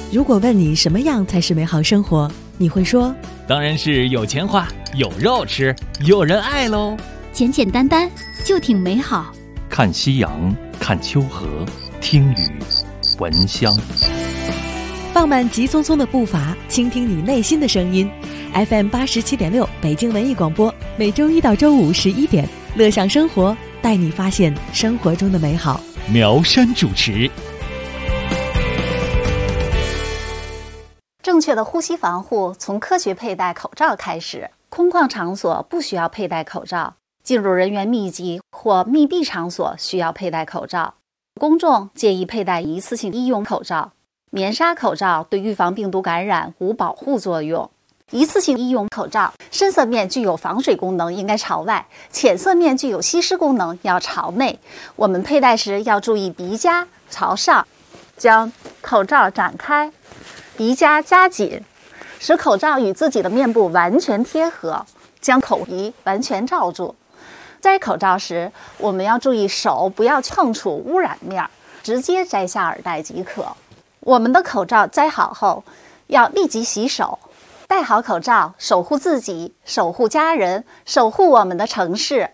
如果问你什么样才是美好生活，你会说当然是有钱花，有肉吃，有人爱喽。 简简单单就挺美好。 看夕阳，看秋河，听雨，闻香。 放慢急匆匆的步伐，倾听你内心的声音。FM87.6 北京文艺广播，每周一到周五11点，乐享生活，带你发现生活中的美好。 苗山主持。 正确的呼吸防护从科学佩戴口罩开始。空旷场所不需要佩戴口罩，进入人员密集或密闭场所需要佩戴口罩。公众建议佩戴一次性医用口罩。棉纱口罩对预防病毒感染无保护作用。一次性医用口罩深色面具有防水功能，应该朝外；浅色面具有吸湿功能，要朝内。我们佩戴时要注意鼻夹朝上，将口罩展开，鼻夹夹紧，使口罩与自己的面部完全贴合，将口鼻完全罩住。摘口罩时，我们要注意手不要碰触污染面，直接摘下耳带即可。我们的口罩摘好后，要立即洗手。戴好口罩，守护自己，守护家人，守护我们的城市。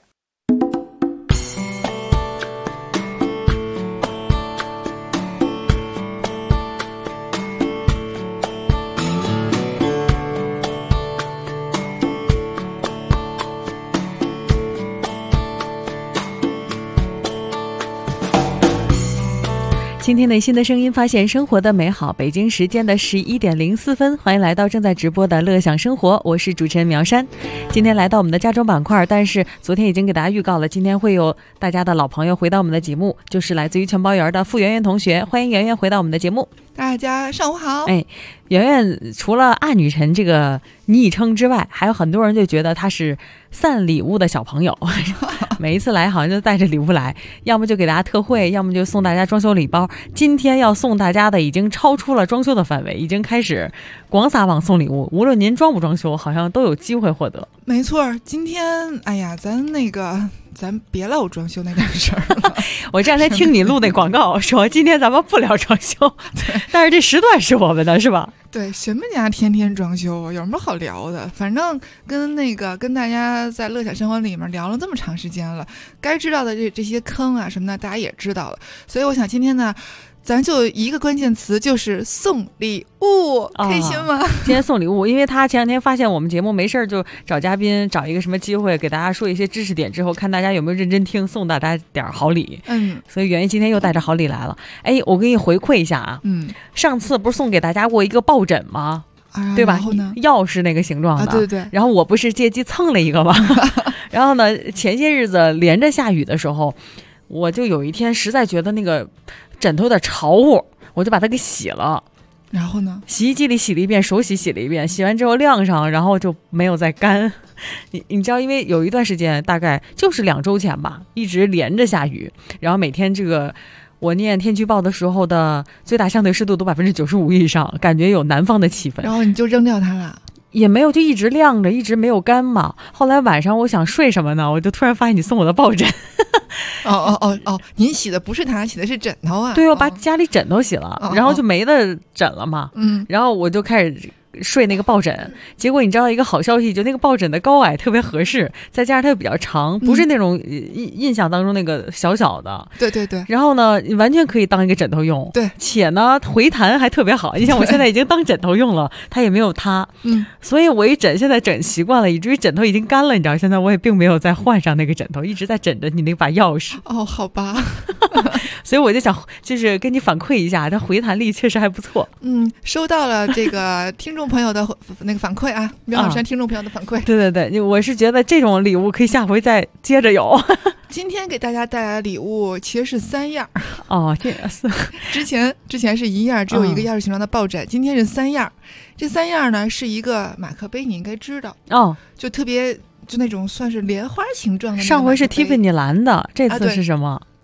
倾听内心的声音，发现生活的美好。北京时间的11点04分，欢迎来到正在直播的乐享生活，我是主持人苗山。今天来到我们的家中板块，但是昨天已经给大家预告了，今天会有大家的老朋友回到我们的节目，就是来自于全包园的傅圆圆同学，欢迎圆圆回到我们的节目。 大家上午好。 圆圆除了暗女神这个昵称之外，还有很多人就觉得她是散礼物的小朋友每一次来好像就带着礼物来，要么就给大家特惠，要么就送大家装修礼包。今天要送大家的已经超出了装修的范围，已经开始广撒网送礼物，无论您装不装修好像都有机会获得。 没错，今天咱别唠装修那点事儿了我这两天听你录那广告说今天咱们不聊装修但是这时段是我们的是吧？ 对，谁们家天天装修，有什么好聊的？反正跟大家在乐享生活里面聊了这么长时间了，该知道的这些坑啊什么的大家也知道了，所以我想今天呢咱就一个关键词，就是送礼物，开心吗？ 今天送礼物，因为他前两天发现我们节目没事就找嘉宾，找一个什么机会给大家说一些知识点之后，看大家有没有认真听，送大家点好礼。所以圆圆今天又带着好礼来了。我给你回馈一下啊。上次不是送给大家过一个抱枕吗？对吧？ 然后呢？ 钥匙那个形状的。 对对。 然后我不是借机蹭了一个吗？然后呢，前些日子连着下雨的时候，我就有一天实在觉得那个枕头有点潮乎，我就把它给洗了。 然后呢？ 洗衣机里洗了一遍，手洗了一遍，洗完之后晾上，然后就没有再干。你知道，因为有一段时间大概就是2周前吧，一直连着下雨，然后每天这个我念天气预报的时候的最大相对湿度都95%以上，感觉有南方的气氛。 然后你就扔掉它了？ 也没有，就一直晾着，一直没有干嘛。后来晚上我想睡什么呢，我就突然发现你送我的抱枕。 您洗的不是它，洗的是枕头啊？ 对，我把家里枕头洗了，然后就没得枕了嘛。然后我就开始睡那个抱枕，结果你知道一个好消息，就那个抱枕的高矮特别合适，再加上它又比较长，不是那种印象当中那个小小的。 对对对。 然后呢，你完全可以当一个枕头用。 对。 且呢，回弹还特别好。你像我现在已经当枕头用了，它也没有塌。所以我现在枕习惯了，以至于枕头已经干了，你知道，现在我也并没有再换上那个枕头，一直在枕着你那把钥匙。 好吧。 所以我就想，就是跟你反馈一下，它回弹力确实还不错。 收到了这个听众朋友的那个反馈啊，苗老师听众朋友的反馈。 对对对，我是觉得这种礼物可以下回再接着有。 今天给大家带来的礼物其实是3样。 这是之前是1样，只有一个钥匙形状的抱枕，今天是3样。这3样呢是一个马克杯，你应该知道就特别就那种算是莲花形状的。 上回是蒂芙尼蓝的，这次是什么？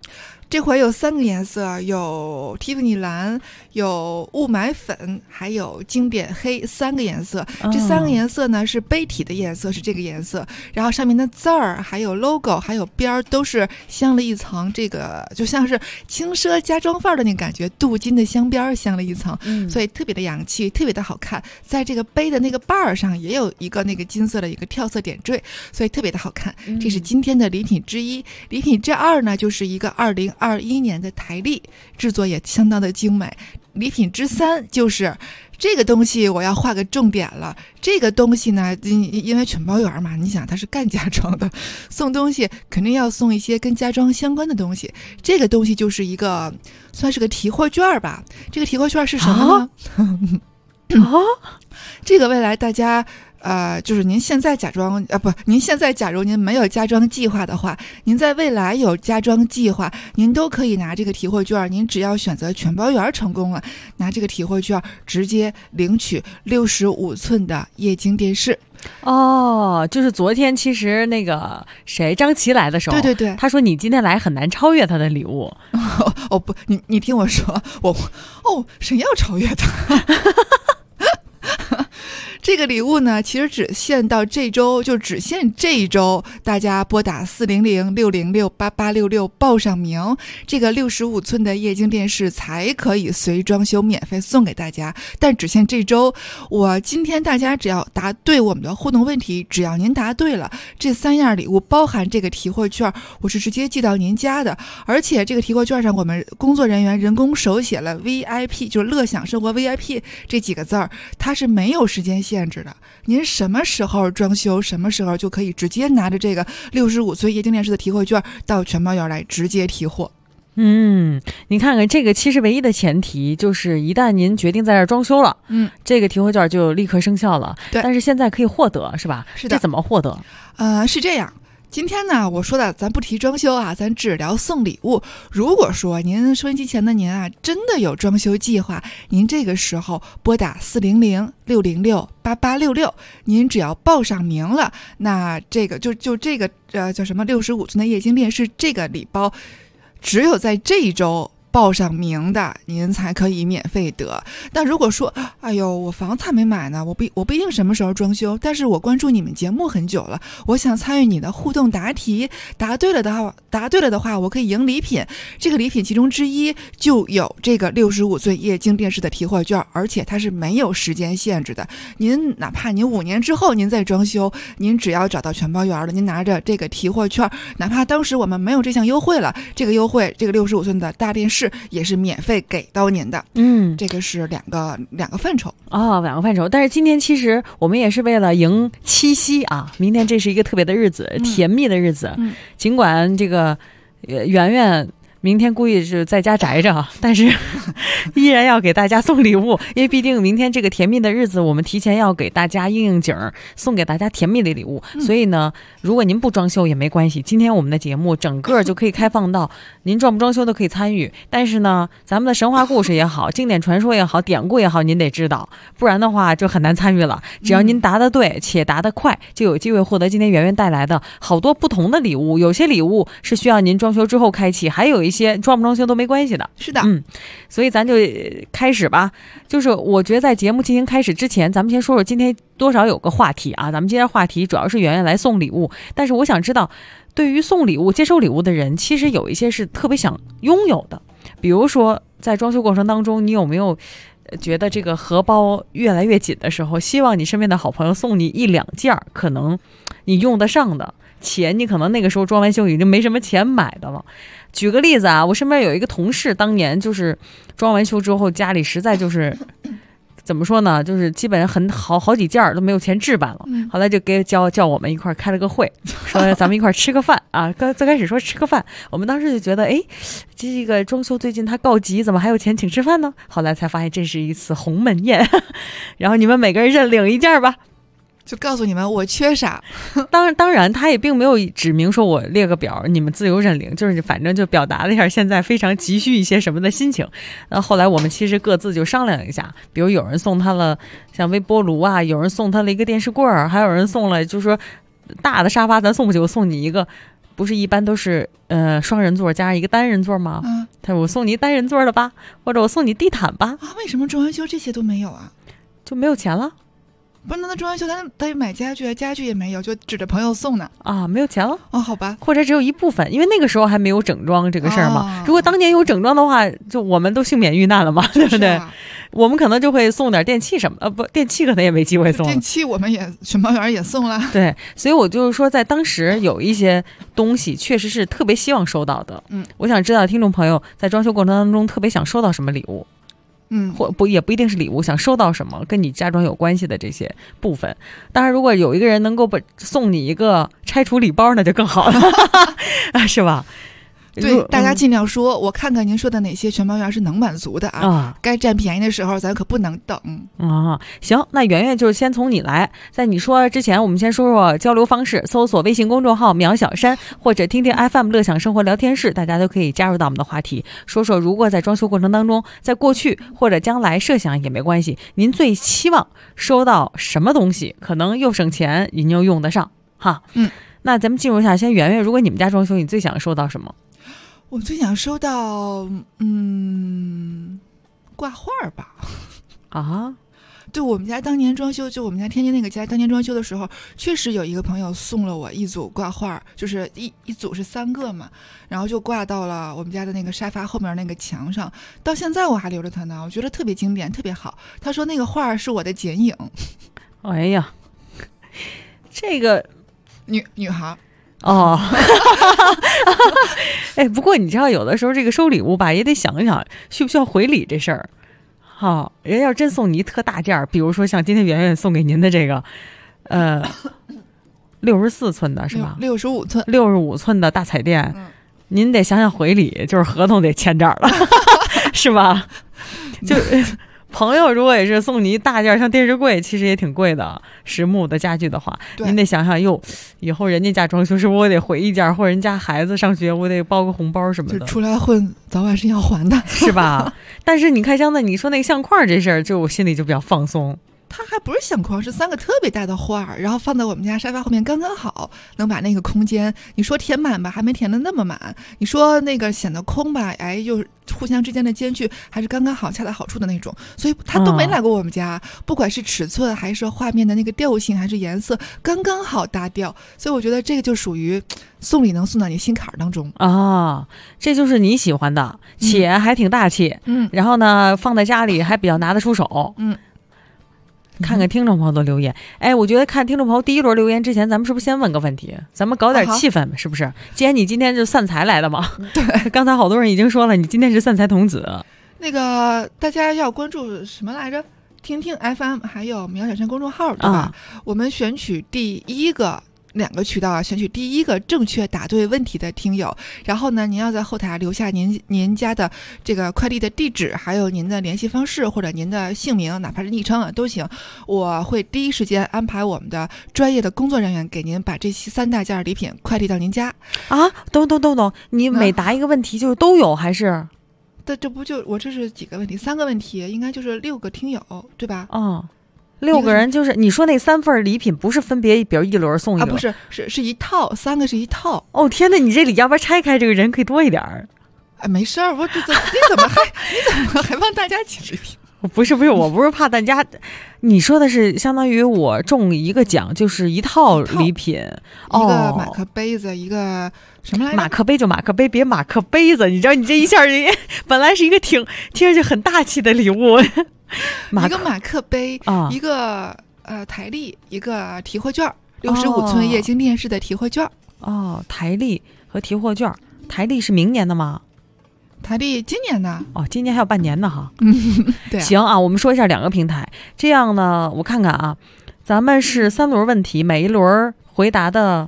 这回有3个颜色，有蒂芙尼蓝，有雾霾粉，还有经典黑，3个颜色。这3个颜色呢是杯体的颜色，是这个颜色，然后上面的字儿还有 logo 还有边儿都是镶了一层，这个就像是轻奢家装范儿的那感觉，镀金的镶边镶了一层，所以特别的洋气，特别的好看。在这个杯的那个把儿上也有一个那个金色的一个跳色点缀，所以特别的好看。这是今天的礼品之一。礼品之二呢，就是一个2021年的台历，制作也相当的精美。礼品之三就是这个东西，我要画个重点了。这个东西呢，因为全包园嘛，你想它是干家装的，送东西肯定要送一些跟家装相关的东西。这个东西就是一个算是个提货券吧。这个提货券是什么呢？这个未来大家就是您现在您现在假如您没有家装计划的话，您在未来有家装计划，您都可以拿这个提货券。您只要选择全包园成功了，拿这个提货券直接领取65寸的液晶电视。 就是昨天其实那个张琪来的时候， 对， 他说你今天来很难超越他的礼物。 不，你听我说，谁要超越他？这个礼物呢，其实只限到这周，就只限这一周，大家拨打400-606-8866报上名，这个65寸的液晶电视才可以随装修免费送给大家，但只限这周。我今天大家只要答对我们的互动问题，只要您答对了，这3样礼物包含这个提货券，我是直接寄到您家的。而且这个提货券上，我们工作人员人工手写了 VIP， 就是乐享生活 VIP 这几个字儿，它是没有时间限制的，您什么时候装修，什么时候就可以直接拿着这个65寸液晶电视的提货券到全包园来直接提货。 你看看这个，其实唯一的前提就是一旦您决定在这儿装修了，这个提货券就立刻生效了。 对， 但是现在可以获得，是吧？ 是的。 这怎么获得？ 是这样。今天呢，我说的咱不提装修啊，咱只聊送礼物。如果说您收音机前的您啊，真的有装修计划，您这个时候拨打400-606-8866，您只要报上名了，那这个就这个叫什么65寸的液晶电视这个礼包，只有在这一周报上名的您才可以免费得。但如果说我房子还没买呢，我不一定什么时候装修，但是我关注你们节目很久了，我想参与你的互动答题，答对了的话我可以赢礼品。这个礼品其中之一就有这个65寸液晶电视的提货券，而且它是没有时间限制的。您哪怕您5年之后您再装修，您只要找到全包园了，您拿着这个提货券，哪怕当时我们没有这项优惠了，这个优惠这个65寸的大电视也是免费给到您的。这个是两个范畴。 两个范畴。但是今天其实我们也是为了迎七夕啊，明天这是一个特别的日子，甜蜜的日子。尽管这个圆圆明天估计是在家宅着，但是依然要给大家送礼物，因为毕竟明天这个甜蜜的日子，我们提前要给大家应景，送给大家甜蜜的礼物。所以呢，如果您不装修也没关系，今天我们的节目整个就可以开放到您装不装修都可以参与。但是呢，咱们的神话故事也好，经典传说也好，典故也好，您得知道，不然的话就很难参与了。只要您答得对且答得快，就有机会获得今天圆圆带来的好多不同的礼物。有些礼物是需要您装修之后开启，还有一些装不装修都没关系的。 是的。 所以咱就开始吧。就是我觉得在节目进行开始之前，咱们先说说今天多少有个话题啊。咱们今天话题主要是圆圆来送礼物，但是我想知道，对于送礼物接收礼物的人，其实有一些是特别想拥有的。比如说在装修过程当中，你有没有觉得这个荷包越来越紧的时候，希望你身边的好朋友送你1-2件可能你用得上的，钱你可能那个时候装完修已经没什么钱买的了。举个例子啊，我身边有一个同事，当年就是装完修之后，家里实在就是怎么说呢，就是基本上好几件都没有钱置办了。后来就叫我们一块开了个会，说咱们一块吃个饭啊。最开始说吃个饭，我们当时就觉得，这个装修最近它告急，怎么还有钱请吃饭呢？后来才发现这是一次鸿门宴，然后你们每个人认领1件吧。 就告诉你们我缺啥。 当然他也并没有指明说我列个表你们自由认领，就是反正就表达了一下现在非常急需一些什么的心情。后来我们其实各自就商量一下，比如有人送他了像微波炉啊，有人送他了一个电视柜儿，还有人送了就是说大的沙发咱送不起，我送你一个不是一般都是双人座加上一个单人座吗？他说我送你单人座的吧，或者我送你地毯吧。 啊，为什么中元修这些都没有啊？ 就没有钱了。 不是，那中元修他得买家具，家具也没有，就指着朋友送呢。 啊，没有钱了。 哦，好吧， 或者只有一部分，因为那个时候还没有整装这个事儿嘛。如果当年有整装的话，就我们都幸免遇难了嘛，对不对？我们可能就会送点电器什么不，电器可能也没机会送。 电器我们也全猫园也送了。 对，所以我就是说，在当时有一些东西确实是特别希望收到的。我想知道听众朋友在装修过程当中特别想收到什么礼物。也不一定是礼物，想收到什么跟你家装有关系的这些部分。当然，如果有一个人能够送你一个拆除礼包，那就更好了，是吧？ 对，大家尽量说，我看看您说的哪些全猫园是能满足的啊。该占便宜的时候，咱可不能等啊。行，那圆圆就是先从你来，在你说之前，我们先说说交流方式，搜索微信公众号苗小山或者听听 FM 乐享生活聊天室，大家都可以加入到我们的话题，说说如果在装修过程当中，在过去或者将来设想也没关系，您最期望收到什么东西，可能又省钱，您又用得上哈。那咱们进入一下，先圆圆，如果你们家装修，你最想收到什么？ 我最想收到，挂画吧。啊，对，我们家当年装修，就我们家天津那个家，当年装修的时候，确实有一个朋友送了我一组挂画，就是一组是3个嘛，然后就挂到了我们家的那个沙发后面那个墙上，到现在我还留着它呢，我觉得特别经典，特别好。他说那个画是我的剪影。 哎呀，这个女孩。 哦，哎，不过你知道，有的时候这个收礼物吧，也得想一想需不需要回礼这事儿。好，人要真送你一特大件儿，比如说像今天圆圆送给您的这个，64寸的是吧？65寸的大彩电，您得想想回礼，就是合同得签这儿了，是吧？就。朋友如果也是送你一大件像电视柜，其实也挺贵的，实木的家具的话，您得想想，以后人家家装修是不是我得回一件，或者人家孩子上学我得包个红包什么的， 就出来混早晚是要还的， 是吧？但是你看像你说那个相框这事儿，就我心里就比较放松。 它还不是相框，是3个特别大的画，然后放在我们家沙发后面刚刚好，能把那个空间，你说填满吧，还没填的那么满，你说那个显得空吧，哎，又互相之间的间距还是刚刚好，恰到好处的那种，所以他都没来过我们家，不管是尺寸还是画面的那个调性还是颜色，刚刚好搭调，所以我觉得这个就属于送礼能送到你心坎儿当中啊，这就是你喜欢的，且还挺大气，然后呢放在家里还比较拿得出手，看看听众朋友的留言。哎，我觉得看听众朋友第一轮留言之前，咱们是不是先问个问题？咱们搞点气氛，是不是？既然你今天是散财来的嘛，对，刚才好多人已经说了，你今天是散财童子。 那个大家要关注什么来着？听听 FM 还有苗小山公众号，对吧？我们选取第一个。2个渠道啊，选取第一个正确答对问题的听友，然后呢，您要在后台留下您家的这个快递的地址，还有您的联系方式或者您的姓名，哪怕是昵称啊都行。我会第一时间安排我们的专业的工作人员给您把这3大件礼品快递到您家。 啊，懂，你每答一个问题就是都有还是？ 这不就我这是几个问题？3个问题，应该就是6个听友，对吧 ？6个人就是你说那3份礼品不是分别，比如一轮送一轮啊？不是，是一套，3个是一套。 哦天哪，你这里要不然拆开这个人可以多一点儿。 哎，没事儿，你怎么还帮大家起礼品？ 不是，我不是怕大家，你说的是相当于我中一个奖就是一套礼品， 一个马克杯子，一个什么来着？ 马克杯就马克杯，别马克杯子。你知道你这一下本来是一个听上去很大气的礼物。 一个马克杯，一个台历，一个提货券，65寸液晶电视的提货券。 台历和提货券，台历是明年的吗？ 台历今年的。 今年还有半年呢哈。 对。 行啊，我们说一下2个平台，这样呢，我看看啊，咱们是3轮问题，每一轮回答的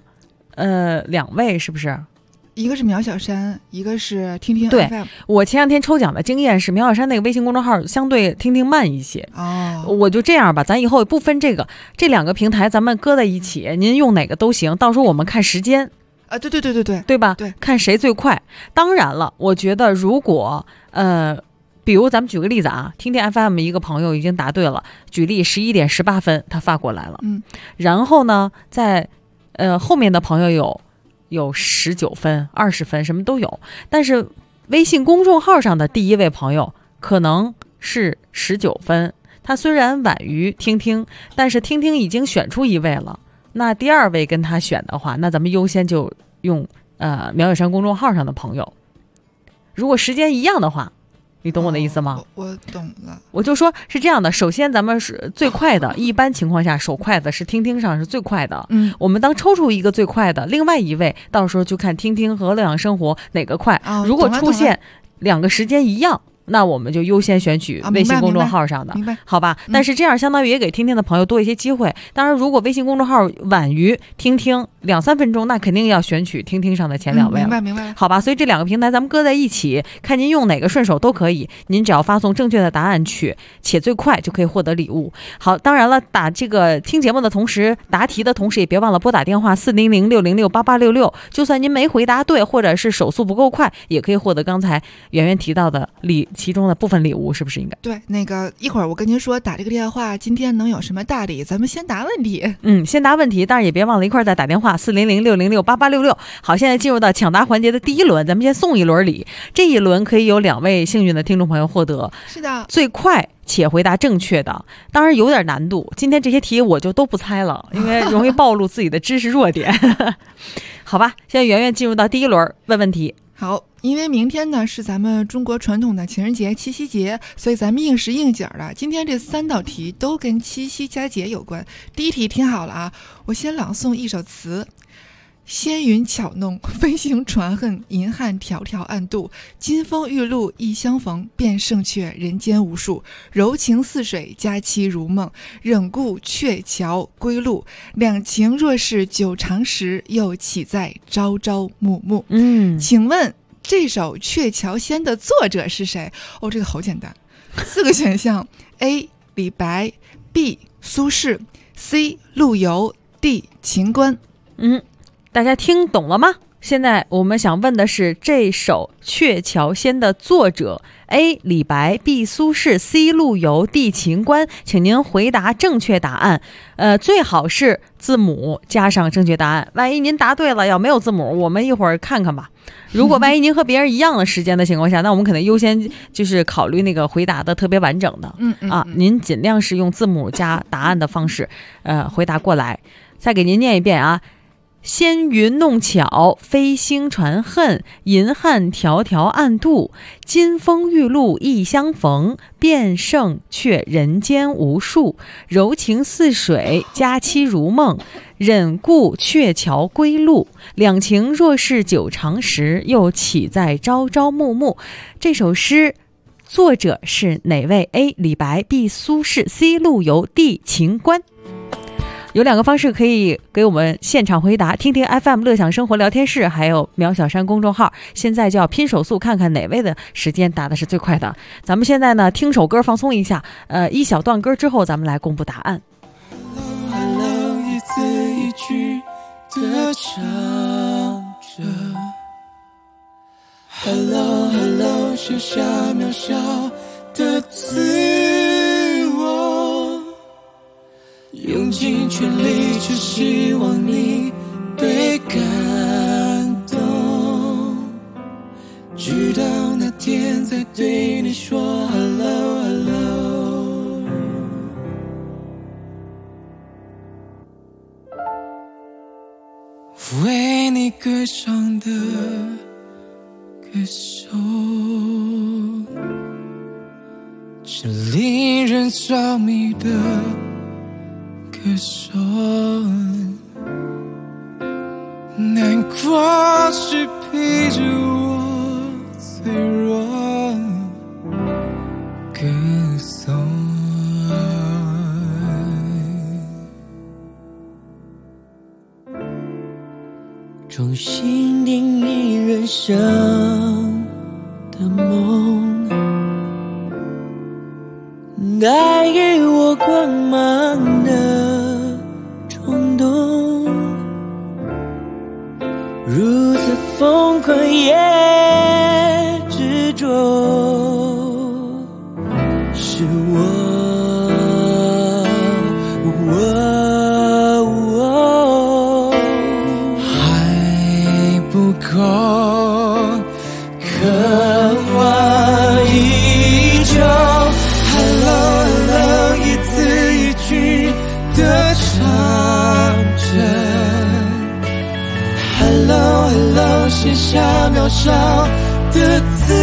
2位是不是？ 一个是苗小山，一个是听听 FM。 对，我前2天抽奖的经验是苗小山那个微信公众号相对听听慢一些。我就这样吧，咱以后也不分这2个平台，咱们搁在一起，您用哪个都行，到时候我们看时间。对吧？ 对， 看谁最快。当然了，我觉得如果比如咱们举个例子啊，听听 FM 一个朋友已经答对了，举例11点18分他发过来了，然后呢，在后面的朋友有有19分、20分，什么都有。但是微信公众号上的第一位朋友可能是19分，他虽然晚于听听，但是听听已经选出一位了。那第二位跟他选的话，那咱们优先就用苗小山公众号上的朋友。如果时间一样的话，你懂我的意思吗？ 我懂了。 我就说是这样的，首先咱们是最快的，一般情况下手快的是听听上是最快的。我们当抽出一个最快的，另外一位到时候就看听听和乐享生活哪个快。如果出现两个时间一样，那我们就优先选取微信公众号上的， 明白好吧？但是这样相当于也给听听的朋友多一些机会。当然，如果微信公众号晚于听听2-3分钟，那肯定要选取听听上的前2位了。 明白。 好吧，所以这两个平台咱们搁在一起，看您用哪个顺手都可以。您只要发送正确的答案去，且最快就可以获得礼物。好，当然了，打这个听节目的同时，答题的同时也别忘了拨打电话400-606-8866。就算您没回答对，或者是手速不够快，也可以获得刚才圆圆提到的其中的部分礼物，是不是应该？ 对，那个一会儿我跟您说打这个电话今天能有什么大礼，咱们先答问题。 先答问题，当然也别忘了一块儿再打电话400-606-8866。好，现在进入到抢答环节的第一轮，咱们先送一轮礼。这一轮可以有2位幸运的听众朋友获得， 是的， 最快且回答正确的，当然有点难度。今天这些题我就都不猜了，因为容易暴露自己的知识弱点。好吧，现在圆圆进入到第一轮问问题。 好，因为明天呢是咱们中国传统的情人节、七夕节，所以咱们应时应景的，今天这3道题都跟七夕佳节有关。第一题听好了啊，我先朗诵一首词：纤云巧弄，飞行传恨，银汉迢迢暗度。金风玉露一相逢，便胜却人间无数。柔情似水，佳期如梦，忍顾鹊桥归路。两情若是久长时，又岂在朝朝暮暮。请问这首《鹊桥仙》的作者是谁？这个好简单，4个选项 ：A. 李白 B. 苏轼 C. 陆游 D. 秦观。 大家听懂了吗？现在我们想问的是这首《鹊桥仙》的作者 A. 李白 B. 苏轼 C. 陆游 D. 秦观，请您回答正确答案。最好是字母加上正确答案，万一您答对了要没有字母，我们一会儿看看吧。如果万一您和别人一样的时间的情况下，那我们可能优先就是考虑那个回答的特别完整的。您尽量是用字母加答案的方式回答过来。再给您念一遍啊，纤云弄巧，飞星传恨，银汉迢迢暗度。金风玉露一相逢，便胜却人间无数。柔情似水，佳期如梦，忍顾鹊桥归路。两情若是久长时，又岂在朝朝暮暮。这首诗作者是哪位？ A. 李白 B. 苏轼 C. 陆游 D. 秦观。有2个方式可以给我们现场回答，听听 FM 乐享生活聊天室，还有苗小山公众号。现在就要拼手速，看看哪位的时间答的是最快的。咱们现在呢听首歌放松一下，一小段歌之后咱们来公布答案。 Hello， 一字一句的唱着 Hello Hello， 写下渺小的自我，用尽全力，只希望你被感动，直到那天再对你说 Hello Hello。 为你歌唱的歌手，是令人着迷的歌手，难过是陪着我脆弱歌颂，重新定义人生的梦，带给我光芒的冲动，如此疯狂也执着，是我还的自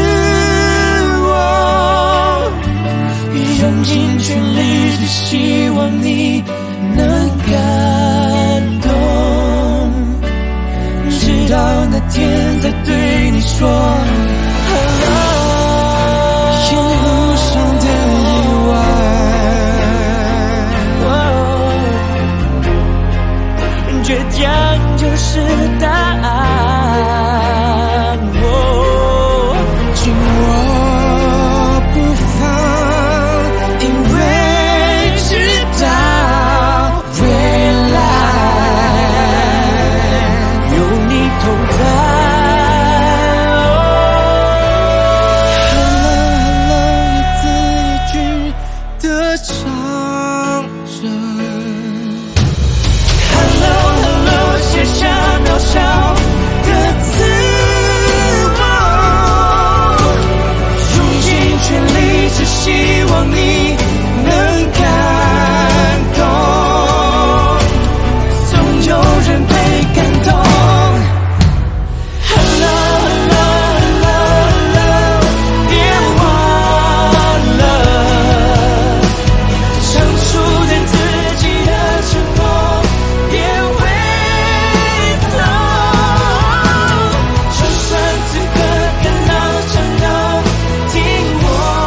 我，用尽全力，只希望你能感动，直到那天再对你说 Hello。 沿路上的意外，倔强就是答案，紧握不放，因为知道未来有你同在。希望你能感动，总有人被感动。Hello Hello Hello Hello， 别忘了唱出对自己的承诺，别回头，就算此刻感到颤抖，听我。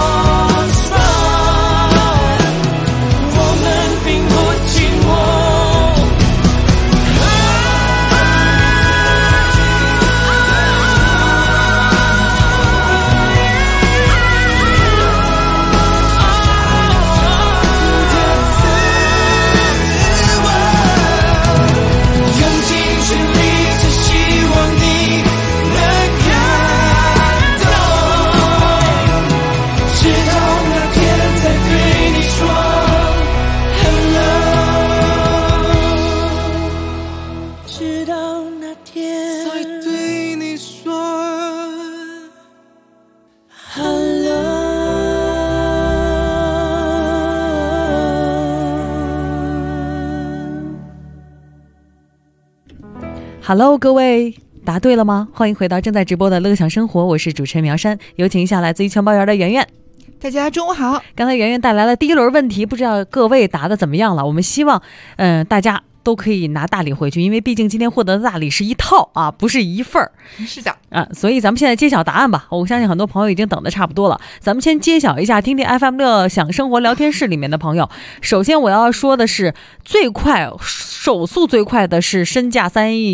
Hello， 各位，答对了吗？欢迎回到正在直播的乐享生活，我是主持人苗山，有请一下来自于全包园的圆圆。 大家中午好。 刚才圆圆带来了第一轮问题，不知道各位答的怎么样了？我们希望，大家都可以拿大礼回去，因为毕竟今天获得的大礼是一套啊，不是一份儿。 是的啊，所以咱们现在揭晓答案吧。我相信很多朋友已经等得差不多了，咱们先揭晓一下听听 FM 乐享生活聊天室里面的朋友。首先我要说的是，最快手速最快的是身价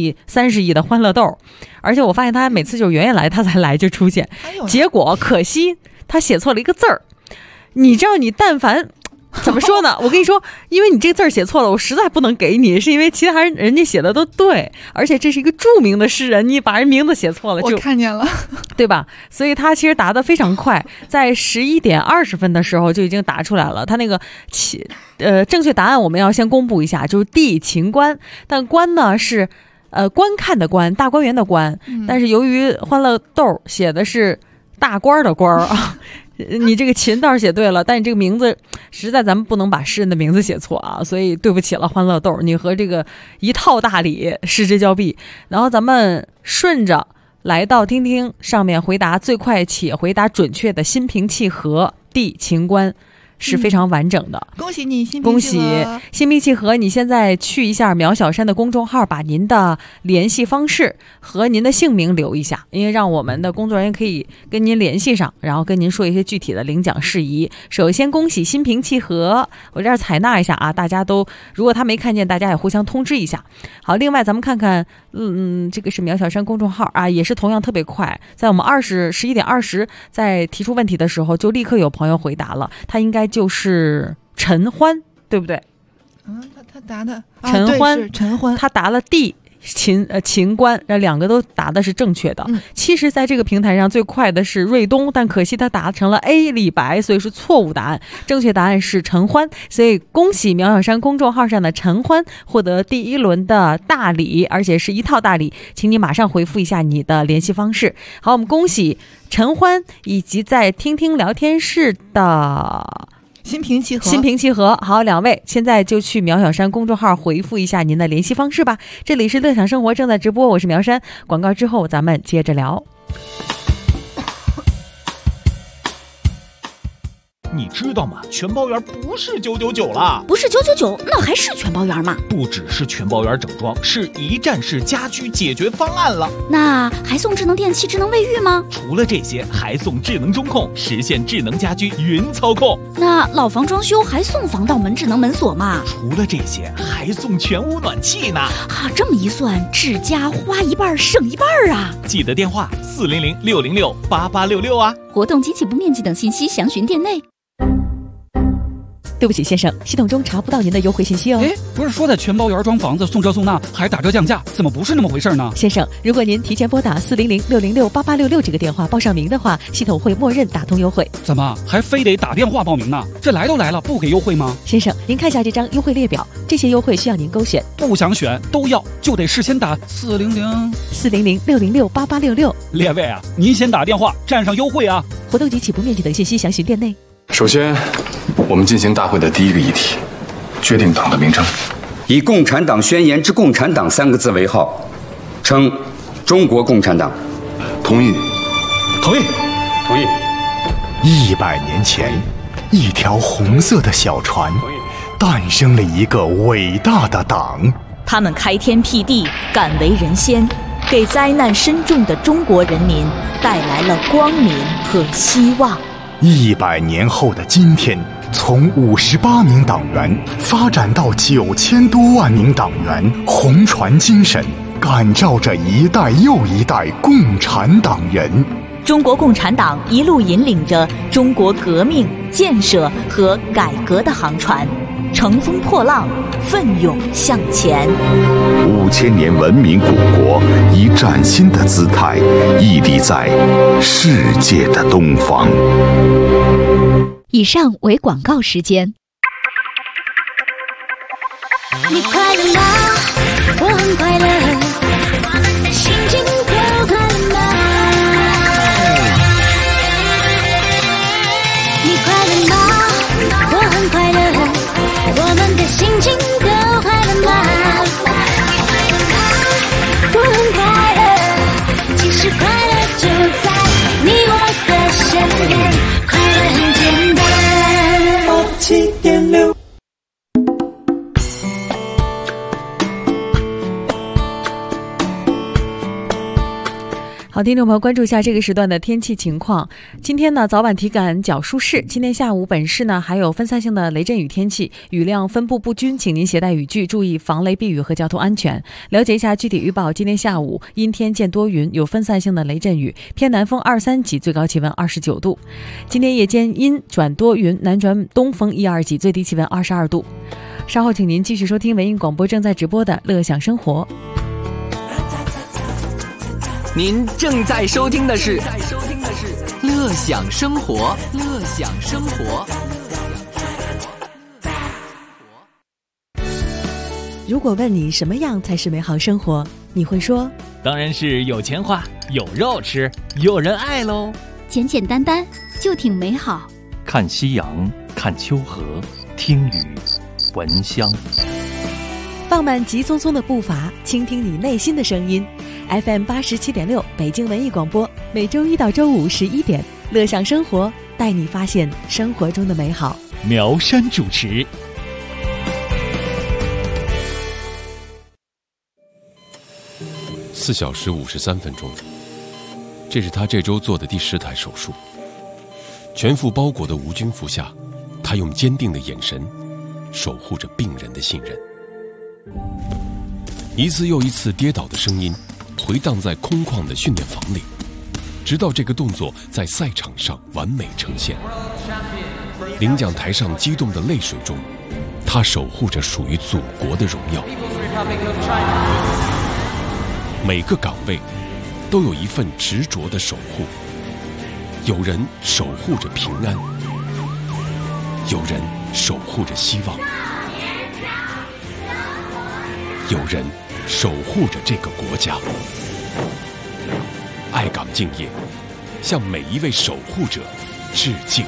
30亿的欢乐豆，而且我发现他每次就是圆圆来他才来就出现，结果可惜他写错了一个字儿。你知道，你但凡怎么说呢？我跟你说，因为你这个字儿写错了，我实在不能给你，是因为其他人家写的都对，而且这是一个著名的诗人，你把人名字写错了， 我看见了， 对吧？所以他其实答得非常快，在11点20分的时候就已经答出来了。他那个正确答案我们要先公布一下，就是地秦观，但观呢是观看的观，大观园的观，但是由于欢乐豆写的是大官的官啊。你这个秦倒是写对了，但你这个名字实在咱们不能把诗人的名字写错啊，所以对不起了欢乐豆，你和这个一套大礼失之交臂。然后咱们顺着来到听听上面回答最快且回答准确的心平气和地秦观是非常完整的， 恭喜你，心平气和。 恭喜心平气和。你现在去一下苗小山的公众号，把您的联系方式和您的姓名留一下，因为让我们的工作人员可以跟您联系上，然后跟您说一些具体的领奖事宜。首先恭喜心平气和，我这儿采纳一下啊，大家都如果他没看见，大家也互相通知一下。好，另外咱们看看，这个是苗小山公众号啊，也是同样特别快，在我们11点20在提出问题的时候，就立刻有朋友回答了，他应该就是陈欢，对不对？ 他答的陈欢， 是陈欢， 他答了地秦观，两个都答的是正确的。其实在这个平台上最快的是瑞东，但可惜他答成了 A 李白，所以是错误答案。正确答案是陈欢，所以恭喜苗小山公众号上的陈欢获得第一轮的大礼，而且是一套大礼，请你马上回复一下你的联系方式。好，我们恭喜陈欢以及在听听聊天室的心平气和， 心平气和。好，两位现在就去苗小山公众号回复一下您的联系方式吧。这里是乐享生活正在直播，我是苗山，广告之后咱们接着聊。 你知道吗？全包圆不是999了， 不是999，那还是全包圆吗？ 不只是全包圆整装，是一站式家居解决方案了。 那还送智能电器、智能卫浴吗？ 除了这些，还送智能中控，实现智能家居云操控。 那老房装修还送防盗门、智能门锁吗？ 除了这些，还送全屋暖气呢。 啊，这么一算，智家花一半省一半啊！ 记得电话400-606-8866啊。 活动及起步面积等信息详询店内。 对不起，先生，系统中查不到您的优惠信息哦。 不是说的全包圆装房子送这送那还打折降价，怎么不是那么回事呢？ 先生，如果您提前拨打400-606-8866这个电话报上名的话，系统会默认打通优惠。 怎么还非得打电话报名呢？这来都来了，不给优惠吗？ 先生，您看一下这张优惠列表，这些优惠需要您勾选。 不想选都要，就得事先打 400-606-8866。 列位啊，您先打电话占上优惠啊！ 活动及起步面积等信息详询店内。 首先，我们进行大会的第一个议题，决定党的名称。 以共产党宣言之共产党3个字为号，称中国共产党。 同意。 同意。同意。 100年前，一条红色的小船，诞生了一个伟大的党。 他们开天辟地，敢为人先，给灾难深重的中国人民带来了光明和希望。 100年后的今天，从58名党员发展到9000多万名党员，红船精神感召着一代又一代共产党人。 中国共产党一路引领着中国革命、建设和改革的航船，乘风破浪，奋勇向前。 5000年文明古国以崭新的姿态屹立在世界的东方。 以上为广告时间。 你快乐吗？我很快乐，心情都快乐吗？你快乐吗？我很快乐，我们的心情都快乐吗？我很快乐，其实快乐就在你我的身边，快乐很简单。87.6 好，听众朋友，关注一下这个时段的天气情况。今天呢，早晚体感较舒适。今天下午本市呢还有分散性的雷阵雨天气，雨量分布不均，请您携带雨具，注意防雷避雨和交通安全。了解一下具体预报：今天下午阴天见多云，有分散性的雷阵雨，偏南风2-3级，最高气温29度。今天夜间阴转多云，南转东风1-2级，最低气温22度。稍后请您继续收听文艺广播正在直播的乐享生活。 您正在收听的是乐享生活，乐享生活。 如果问你什么样才是美好生活，你会说当然是有钱花，有肉吃，有人爱喽。 简简单单就挺美好。 看夕阳，看秋河，听雨，闻香。 放慢急匆匆的步伐，倾听你内心的声音。FM 87.6北京文艺广播，每周一到周五11点，乐享生活，带你发现生活中的美好。 苗山主持。 4小时53分钟，这是他这周做的第10台手术。全副包裹的无菌服下，他用坚定的眼神守护着病人的信任。一次又一次跌倒的声音回荡在空旷的训练房里，直到这个动作在赛场上完美呈现。领奖台上激动的泪水中，他守护着属于祖国的荣耀。每个岗位都有一份执着的守护，有人守护着平安，有人守护着希望，有人守护着这个国家。爱岗敬业，向每一位守护者致敬。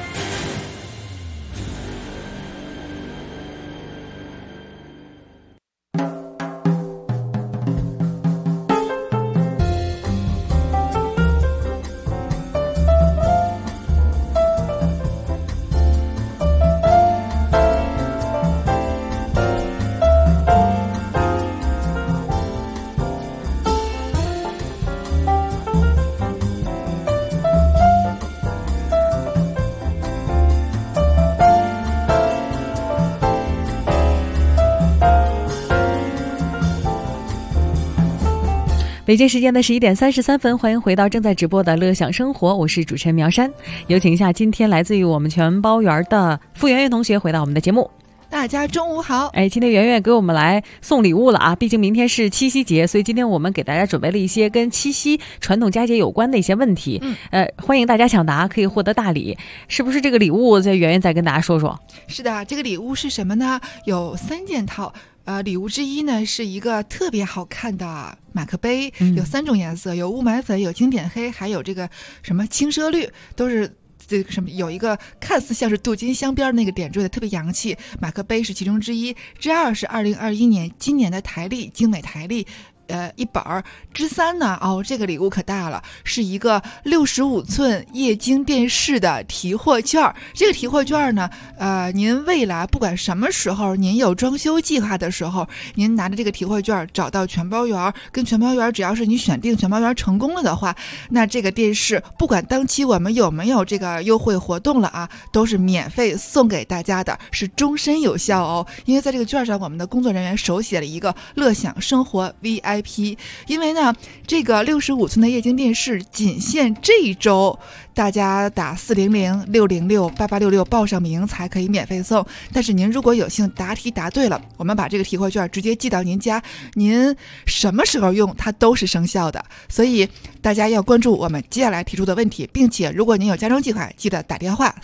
北京时间的11:33，欢迎回到正在直播的乐享生活，我是主持人苗山。有请一下今天来自于我们全包园的傅圆圆同学回到我们的节目。 大家中午好。 今天圆圆给我们来送礼物了啊！毕竟明天是七夕节，所以今天我们给大家准备了一些跟七夕传统佳节有关的一些问题。欢迎大家抢答，可以获得大礼。是不是这个礼物？圆圆再跟大家说说。 是的，这个礼物是什么呢？有3件套。礼物之一呢是一个特别好看的马克杯，有3种颜色，有雾霾粉，有经典黑，还有这个什么轻奢绿，都是这个什么，有一个看似像是镀金镶边那个点缀的，特别洋气。马克杯是其中之一。之二是2021年今年的台历，精美台历。一本儿。之3呢，这个礼物可大了，是一个65寸液晶电视的提货券。这个提货券呢，您未来不管什么时候您有装修计划的时候，您拿着这个提货券找到全包园，跟全包园只要是你选定全包园成功了的话，那这个电视不管当期我们有没有这个优惠活动了啊，都是免费送给大家的，是终身有效哦。因为在这个券上，我们的工作人员手写了一个乐享生活 VIP。因为呢，这个65寸的液晶电视仅限这一周，大家打400-606-8866报上名才可以免费送。但是您如果有幸答题答对了，我们把这个提货券直接寄到您家，您什么时候用它都是生效的。所以大家要关注我们接下来提出的问题，并且如果您有家装计划，记得打电话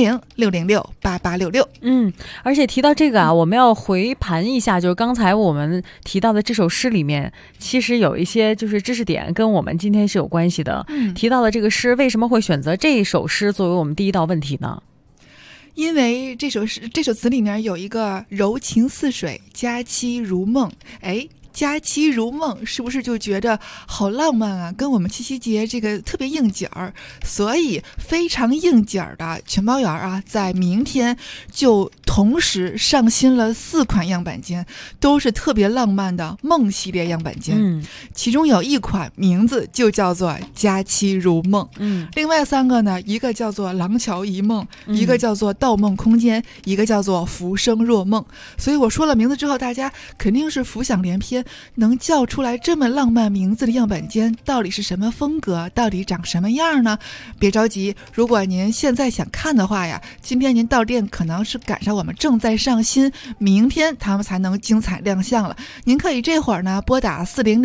400-606-8866。 而且提到这个啊，我们要回盘一下，就是刚才我们提到的这首诗里面，其实有一些就是知识点跟我们今天是有关系的。提到的这个诗，为什么会选择这一首诗作为我们第一道问题呢？ 因为这首词里面有一个柔情似水，佳期如梦。佳期如梦是不是就觉着好浪漫啊，跟我们七夕节这个特别应景儿。所以非常应景儿的全包园啊，在明天就同时上新了4款样板间，都是特别浪漫的梦系列样板间。其中有1款名字就叫做佳期如梦。另外3个呢，一个叫做廊桥遗梦，一个叫做盗梦空间，一个叫做浮生若梦。所以我说了名字之后，大家肯定是浮想联翩，能叫出来这么浪漫名字的样板间到底是什么风格，到底长什么样呢？别着急，如果您现在想看的话呀，今天您到店可能是赶上我们正在上新，明天他们才能精彩亮相了。您可以这会儿呢拨打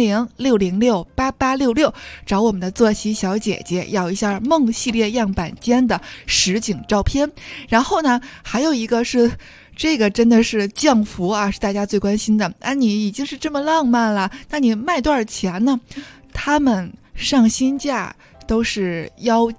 400-606-8866，找我们的坐席小姐姐要一下梦系列样板间的实景照片。然后呢，还有一个是这个真的是降服啊，是大家最关心的啊！你已经是这么浪漫了，那你卖多少钱呢？他们上新价都是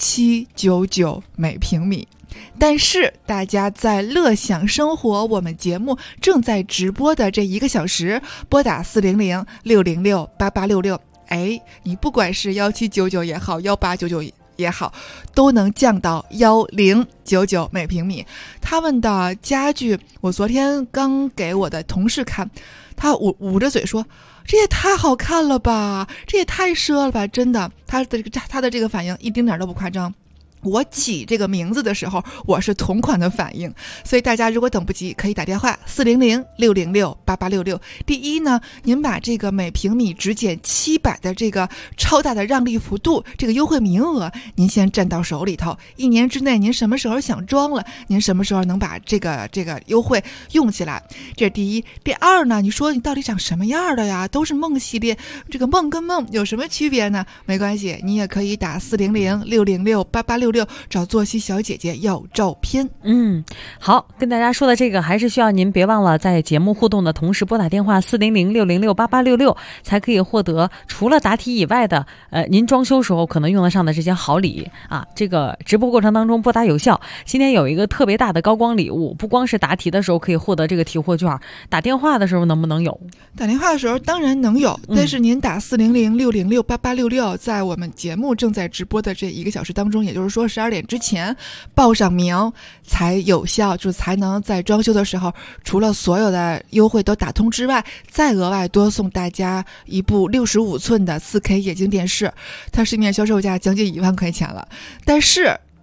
1799每平米。但是大家在乐享生活我们节目正在直播的这1个小时，拨打400-606-8866，你不管是1799也好，1899也好，都能降到1099每平米。他们的家具，我昨天刚给我的同事看，他捂着嘴说：“这也太好看了吧，这也太奢了吧！”真的，他的这个反应一丁点都不夸张。我起这个名字的时候，我是同款的反应，所以大家如果等不及，可以打电话400-606-8866。第一呢，您把这个每平米只减700的这个超大的让利幅度，这个优惠名额，您先占到手里头。1年之内，您什么时候想装了，您什么时候能把这个优惠用起来，这是第一。第二呢，你说你到底长什么样的呀？都是梦系列，这个梦跟梦有什么区别呢？没关系，你也可以打400-606-8866。找坐席小姐姐要照片。 好，跟大家说的这个还是需要您别忘了在节目互动的同时拨打电话400-606-8866，才可以获得除了答题以外的您装修时候可能用得上的这些好礼啊。这个直播过程当中拨打有效。今天有一个特别大的高光礼物，不光是答题的时候可以获得这个提货券，打电话的时候能不能有？ 打电话的时候当然能有，但是您打400-606-8866，在我们节目正在直播的这1个小时当中，也就是说12点之前报上名才有效，就才能在装修的时候除了所有的优惠都打通之外，再额外多送大家一部65寸的4K 液晶电视，它市面销售价将近1万块钱了。但是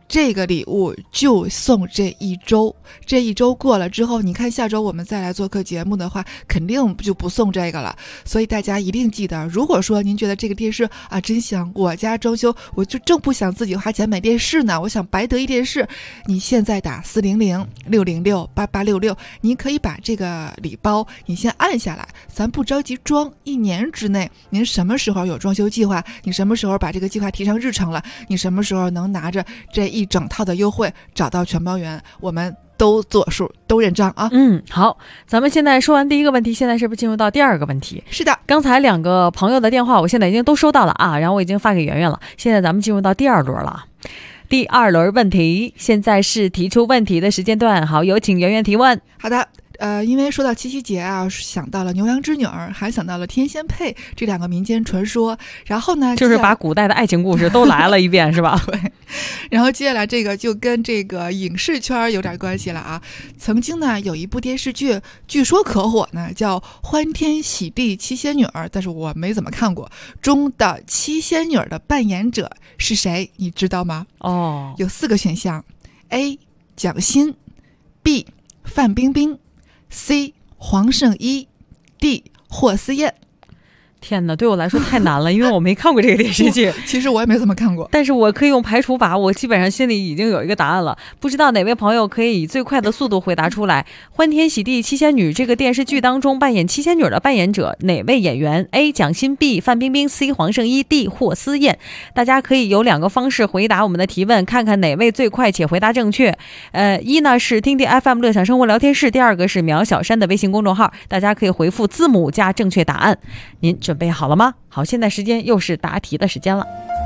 这个礼物就送这一周，这一周过了之后，你看下周我们再来做客节目的话，肯定就不送这个了。所以大家一定记得，如果说您觉得这个电视啊真香，我家装修我就正不想自己花钱买电视呢，我想白得一电视，你现在打400-606-8866，你可以把这个礼包你先按下来，咱不着急装，1年之内您什么时候有装修计划，你什么时候把这个计划提上日程了，你什么时候能拿着这一整套的优惠找到全包圆，我们都做数，都认账啊。 好，咱们现在说完第一个问题，现在是不是进入到第二个问题？ 是的， 刚才2个朋友的电话我现在已经都收到了啊，然后我已经发给圆圆了，现在咱们进入到第2轮了。第2轮问题，现在是提出问题的时间段，好，有请圆圆提问。 好的，因为说到七夕节啊，想到了牛羊织女儿，还想到了天仙配这2个民间传说，然后呢， 就是把古代的爱情故事都来了一遍，是吧？ 对。然后接下来这个就跟这个影视圈有点关系了啊。曾经呢有一部电视剧，据说可火呢，叫《欢天喜地七仙女儿》，但是我没怎么看过。中的七仙女儿的扮演者是谁？你知道吗？有4个选项 ：A. 蒋欣 ，B. 范冰冰 ，C. 黄圣依 ，D. 霍思燕。 天哪，对我来说太难了，因为我没看过这个电视剧。 其实我也没怎么看过， 但是我可以用排除法，我基本上心里已经有一个答案了。不知道哪位朋友可以以最快的速度回答出来，《欢天喜地七仙女》这个电视剧当中扮演七仙女的扮演者哪位演员 ？A. 蒋欣 ，B. 范冰冰 ，C. 黄圣依 ，D. 霍思燕。大家可以有2个方式回答我们的提问，看看哪位最快且回答正确。一呢是听听 FM 乐享生活聊天室，第2个是苗小山的微信公众号，大家可以回复字母加正确答案。您准备好了吗？好，现在时间又是答题的时间了。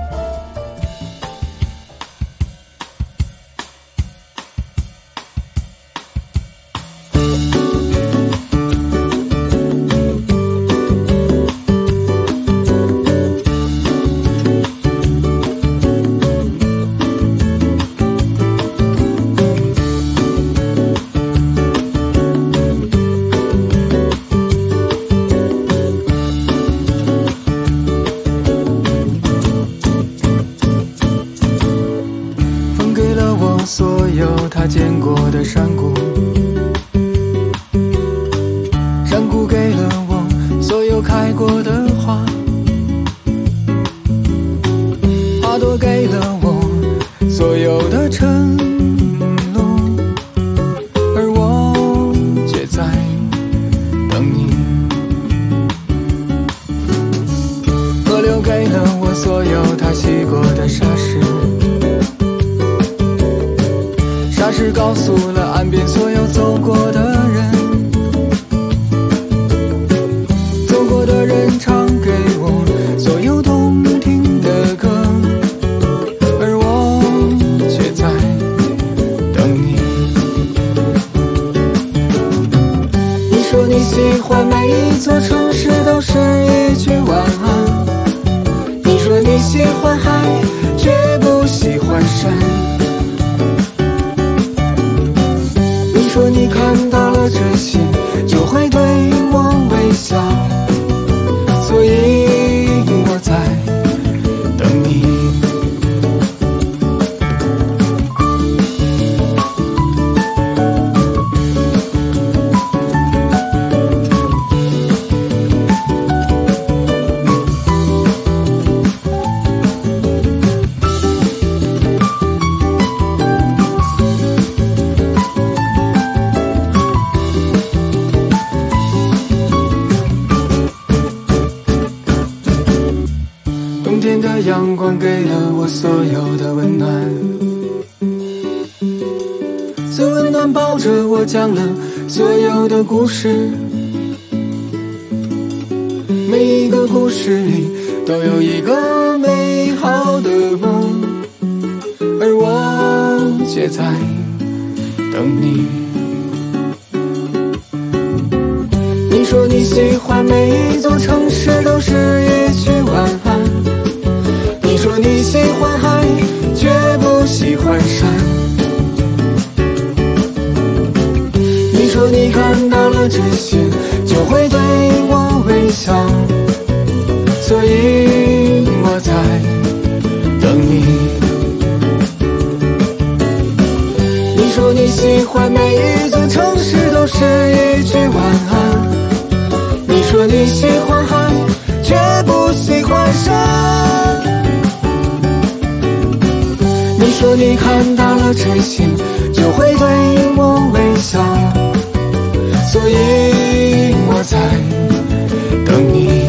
他见过的山谷，山谷给了我所有开过的花，花朵给了我所有的承诺，而我却在等你。河流给了我所有他洗过的沙石，沙石告诉了岸边所有走过的人，走过的人唱给我所有动听的歌，而我却在等你。你说你喜欢每一座城市都是一句晚安，你说你喜欢海却不喜欢山，说你看到了这些就会对我微笑，所以我在等你。阳光给了我所有的温暖，最温暖抱着我讲了所有的故事，每一个故事里都有一个美好的梦，而我却在等你。你说你喜欢每一座城市都是一句晚安，你说你喜欢海却不喜欢山，你说你看到了这些就会对我微笑，所以我在等你。 欢每一座城市都是一句晚安。你说你喜欢海，却不喜欢山。你说你看到了真心，就会对我微笑，所以我在等你。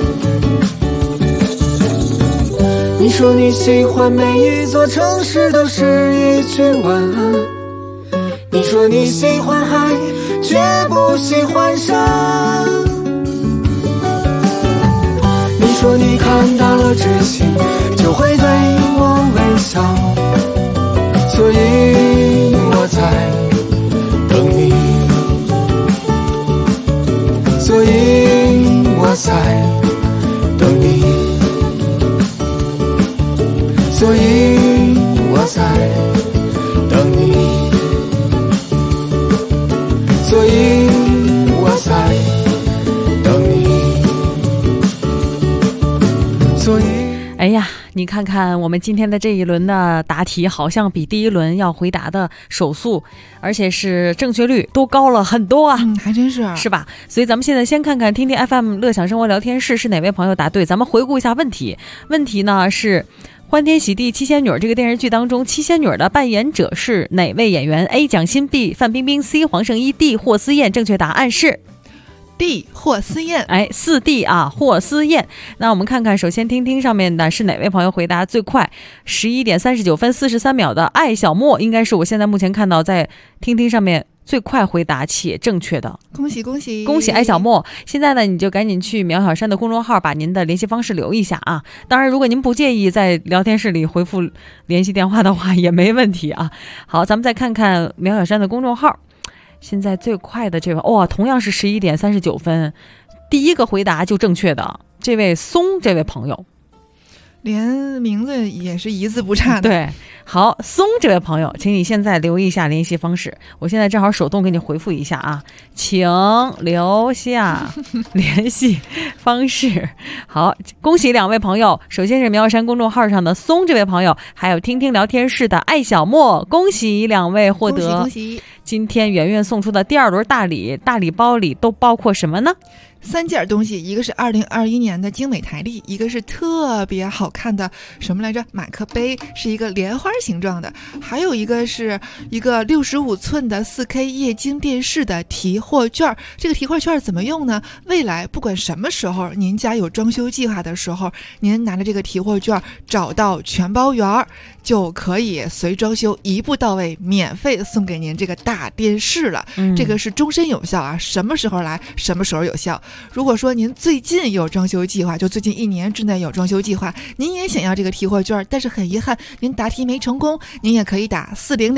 你说你喜欢每一座城市都是一句晚安。你说你喜欢海，却不喜欢山。你说你看到了真心，就会对我微笑，所以我在等你，所以我在等你，所以我在等你，所以我在等你，所以。 哎呀，你看看我们今天的这一轮的答题，好像比第一轮要回答的手速，而且是正确率都高了很多啊！ 还真是， 是吧？所以咱们现在先看看听听 FM 乐享生活聊天室是哪位朋友答对。咱们回顾一下问题，问题呢是欢天喜地七仙女这个电视剧当中，七仙女的扮演者是哪位演员 ？A. 蒋欣 B. 范冰冰 C. 黄圣依 D. 霍思燕。正确答案是 D. 霍思燕。 哎，4D 啊，霍思燕。那我们看看，首先听听上面的是哪位朋友回答最快？11点39分43秒的艾小莫，应该是我现在目前看到在听听上面最快回答且正确的。 恭喜恭喜恭喜艾小莫！现在呢，你就赶紧去苗小山的公众号把您的联系方式留一下啊。当然，如果您不介意在聊天室里回复联系电话的话，也没问题啊。好，咱们再看看苗小山的公众号。现在最快的这位同样是11点39分，第一个回答就正确的这位松这位朋友， 连名字也是一字不差的。 对，好，松这位朋友，请你现在留一下联系方式，我现在正好手动给你回复一下啊，请留下联系方式。好，恭喜两位朋友，首先是苗小山公众号上的松这位朋友，还有听听聊天室的艾小莫，恭喜两位获得恭喜今天圆圆送出的第二轮大礼，大礼包里都包括什么呢 ？3件东西，一个是2021年的精美台历，一个是特别好看的什么来着马克杯，是一个莲花形状的，还有一个是一个65寸的4K 液晶电视的提货券。这个提货券怎么用呢？未来不管什么时候您家有装修计划的时候，您拿着这个提货券找到全包园，就可以随装修一步到位，免费送给您这个大电视了。这个是终身有效啊，什么时候来什么时候有效。如果说您最近有装修计划，就最近1年之内有装修计划，您也想要这个提货券，但是很遗憾您答题没成功，您也可以打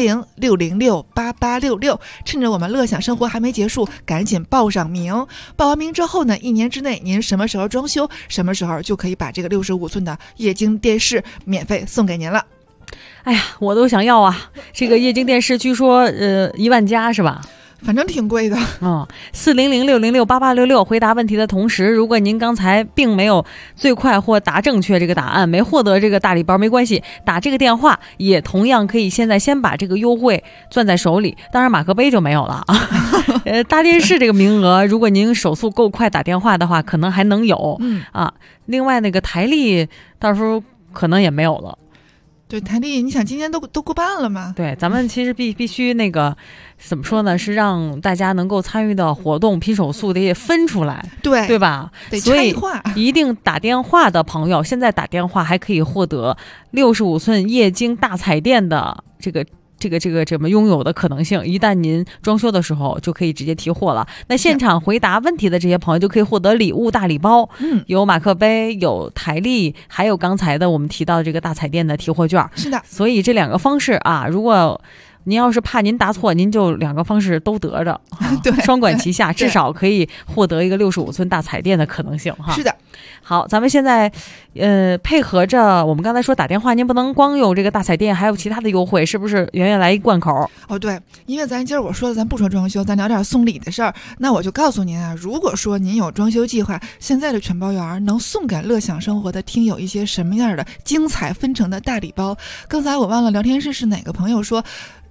400-606-8866，趁着我们乐享生活还没结束，赶紧报上名。报完名之后呢，1年之内您什么时候装修，什么时候就可以把这个65寸的液晶电视免费送给您了。 哎呀，我都想要啊！这个液晶电视据说1万加是吧？ 反正挺贵的。 400-606-8866，回答问题的同时，如果您刚才并没有最快或答正确这个答案，没获得这个大礼包没关系，打这个电话也同样可以现在先把这个优惠攥在手里。当然马克杯就没有了啊。大电视这个名额，如果您手速够快打电话的话，可能还能有。另外那个台历到时候可能也没有了。 对，台历你想今年都过半了嘛？ 对，咱们其实必须那个怎么说呢，是让大家能够参与的活动拼手速得分出来，对吧？ 得差异化。 所以一定打电话的朋友，现在打电话还可以获得65寸液晶大彩电的这个怎么拥有的可能性，一旦您装修的时候就可以直接提货了。那现场回答问题的这些朋友就可以获得礼物大礼包，有马克杯，有台历，还有刚才的我们提到这个大彩电的提货券。 是的， 所以这2个方式啊，如果您要是怕您答错，您就2个方式都得着， 对， 双管齐下，至少可以获得一个65寸大彩电的可能性哈。 是的。 好，咱们现在配合着我们刚才说打电话，您不能光有这个大彩电，还有其他的优惠，是不是圆圆来一贯口？ 对，因为今儿我说的咱不说装修，咱聊点送礼的事儿。那我就告诉您啊，如果说您有装修计划，现在的全包园能送给乐享生活的听友一些什么样的精彩纷呈的大礼包？刚才我忘了聊天室是哪个朋友说，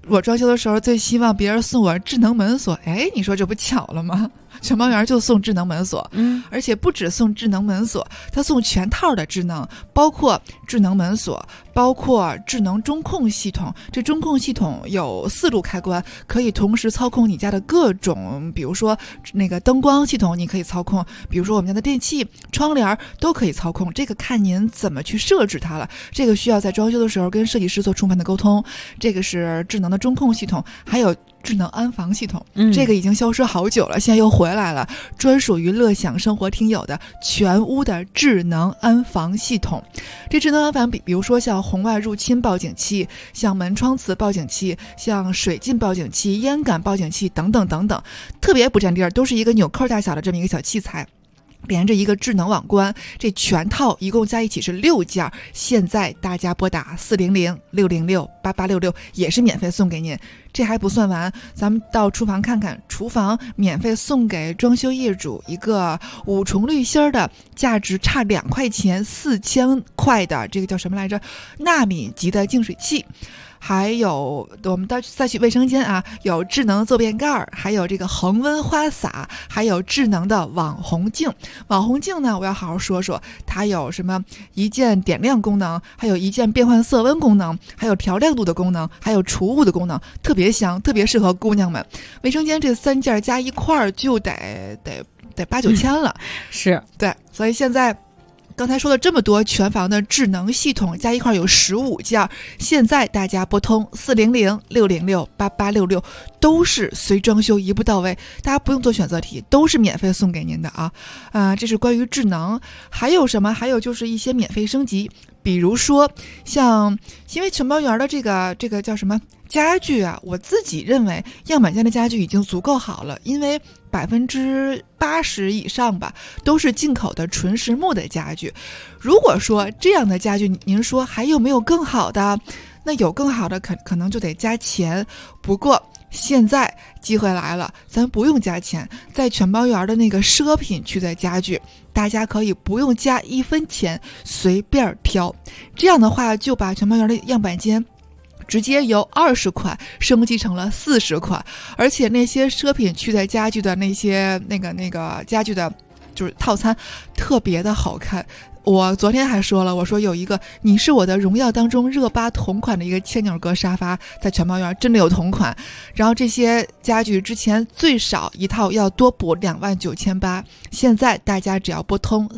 我装修的时候最希望别人送我智能门锁，哎，你说这不巧了吗？全猫园就送智能门锁，而且不只送智能门锁，它送全套的智能，包括智能门锁，包括智能中控系统。这中控系统有4路开关，可以同时操控你家的各种，比如说那个灯光系统你可以操控，比如说我们家的电器、窗帘都可以操控，这个看您怎么去设置它了。这个需要在装修的时候跟设计师做充分的沟通。这个是智能的中控系统，还有智能安防系统，这个已经消失好久了，现在又回来了，专属于乐享生活听友的全屋的智能安防系统。这智能安防比如说像红外入侵报警器，像门窗磁报警器，像水浸报警器、烟感报警器等等等等，特别不占地儿，都是一个纽扣大小的这么一个小器材，连着一个智能网关，这全套一共在一起是6件，现在大家拨打400-606-8866也是免费送给您。这还不算完，咱们到厨房看看，厨房免费送给装修业主一个5重滤芯的，价值差2块钱4000块的，这个叫什么来着？纳米级的净水器。还有我们再去卫生间啊，有智能坐便盖，还有这个恒温花洒，还有智能的网红镜。网红镜呢，我要好好说说，它有什么一键点亮功能，还有一键变换色温功能，还有调亮度的功能，还有除雾的功能，特别香，特别适合姑娘们。卫生间这3件加一块儿就得8-9千了， 是对，所以现在。刚才说了这么多全房的智能系统加一块有15件，现在大家拨通400-606-8866都是随装修一步到位，大家不用做选择题，都是免费送给您的啊。这是关于智能。还有什么？还有就是一些免费升级，比如说像因为全猫园的这个叫什么家具啊，我自己认为样板间的家具已经足够好了，因为80%以上吧都是进口的纯实木的家具。如果说这样的家具您说还有没有更好的，那有更好的可能就得加钱。不过现在机会来了，咱不用加钱，在全猫园的那个奢品区的家具大家可以不用加1分钱随便挑，这样的话就把全猫园的样板间直接由20款升级成了40款，而且那些奢品区的家具的那些那个家具的就是套餐特别的好看。我昨天还说了，我说有一个你是我的荣耀当中热巴同款的一个千鸟格沙发，在全猫园真的有同款。然后这些家具之前最少一套要多补29800，现在大家只要拨通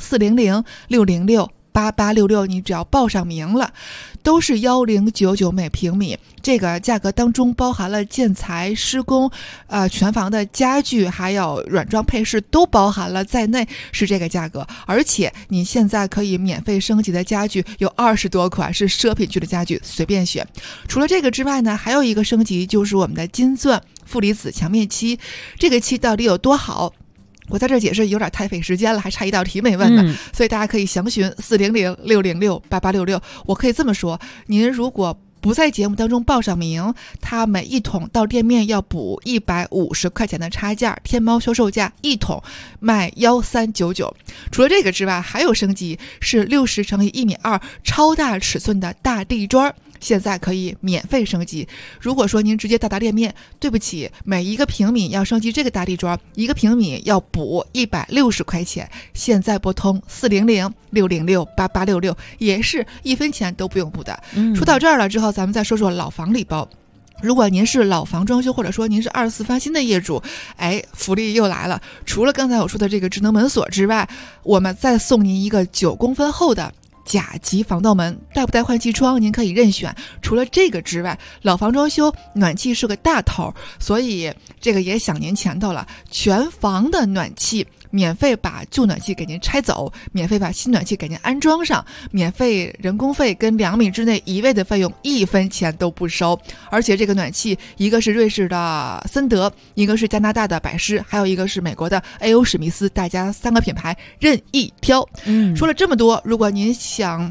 400-606-8866，你只要报上名了，都是1099每平米。这个价格当中包含了建材、施工、全房的家具还有软装配饰都包含了在内，是这个价格。而且你现在可以免费升级的家具有20多款，是奢品区的家具，随便选。除了这个之外呢，还有一个升级就是我们的金钻负离子墙面漆。这个漆到底有多好，我在这解释有点太费时间了，还差一道题没问呢，所以大家可以详询400-606-8866。我可以这么说，您如果不在节目当中报上名，它每一桶到店面要补150块钱的差价，天猫销售价一桶卖1399。除了这个之外，还有升级是60×1.2米超大尺寸的大地砖，现在可以免费升级。如果说您直接到达店面，对不起，每一个平米要升级这个大地砖，1个平米要补160块钱。现在拨通400-606-8866，也是1分钱都不用补的。说到这儿了之后，咱们再说说老房礼包。如果您是老房装修，或者说您是24翻新的业主，福利又来了。除了刚才我说的这个智能门锁之外，我们再送您一个9公分厚的甲级防盗门，带不带换气窗您可以任选。除了这个之外，老房装修暖气是个大头，所以这个也想您前头了，全房的暖气免费把旧暖气给您拆走，免费把新暖气给您安装上，免费人工费跟2米之内移位的费用1分钱都不收。而且这个暖气一个是瑞士的森德，一个是加拿大的百诗，还有一个是美国的 A.O. 史密斯，大家3个品牌任意挑。说了这么多，如果您想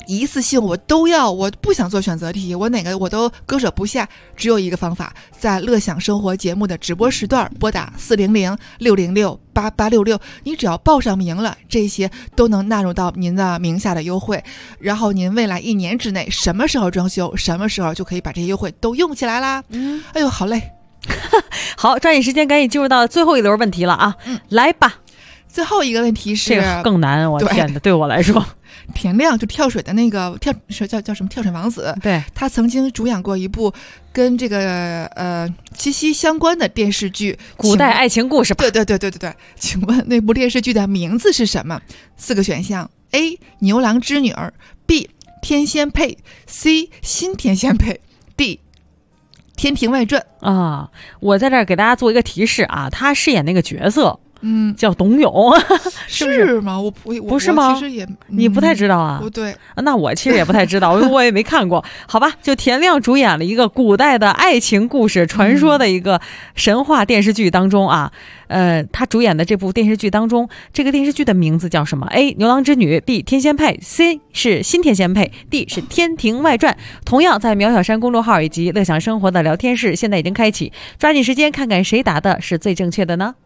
一次性我都要，我不想做选择题，我哪个我都割舍不下，只有一个方法，在乐享生活节目的直播时段拨打400-606-8866，你只要报上名了，这些都能纳入到您的名下的优惠，然后您未来1年之内什么时候装修，什么时候就可以把这些优惠都用起来啦。哎呦，好累。 好，抓紧时间，赶紧进入到最后一轮问题了啊！来吧。 最后一个问题是这个更难，我天哪，对我来说， 田亮就跳水的那个叫什么跳水王子， 对， 他曾经主演过一部跟这个七夕相关的电视剧， 古代爱情故事吧？ 对，请问那部电视剧的名字是什么？4个选项 ：A. 牛郎织女儿 ，B. 天仙配 ，C. 新天仙配 ，D.天庭外传啊！我在这儿给大家做一个提示啊，他饰演那个角色，叫董永， 是吗？我不是吗？ 其实也你不太知道啊？ 不对， 那我其实也不太知道，我也没看过。好吧，就田亮主演了一个古代的爱情故事传说的一个神话电视剧当中啊。他主演的这部电视剧当中，这个电视剧的名字叫什么 ？A. 牛郎织女 ，B. 天仙配 ，C. 是新天仙配 ，D. 是天庭外传。同样在苗小山公众号以及乐享生活的聊天室现在已经开启，抓紧时间看看谁答的是最正确的呢？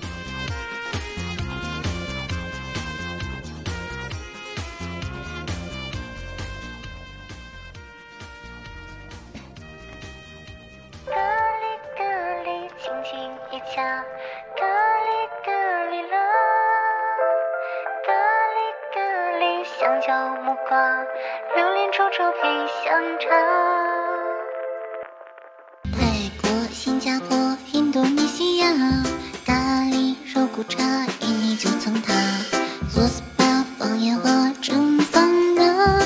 香蕉木瓜，榴莲臭臭配香肠。泰国、新加坡、印度尼西亚，咖喱、肉骨茶，印尼就层塔，做 SPA 放烟花，蒸桑拿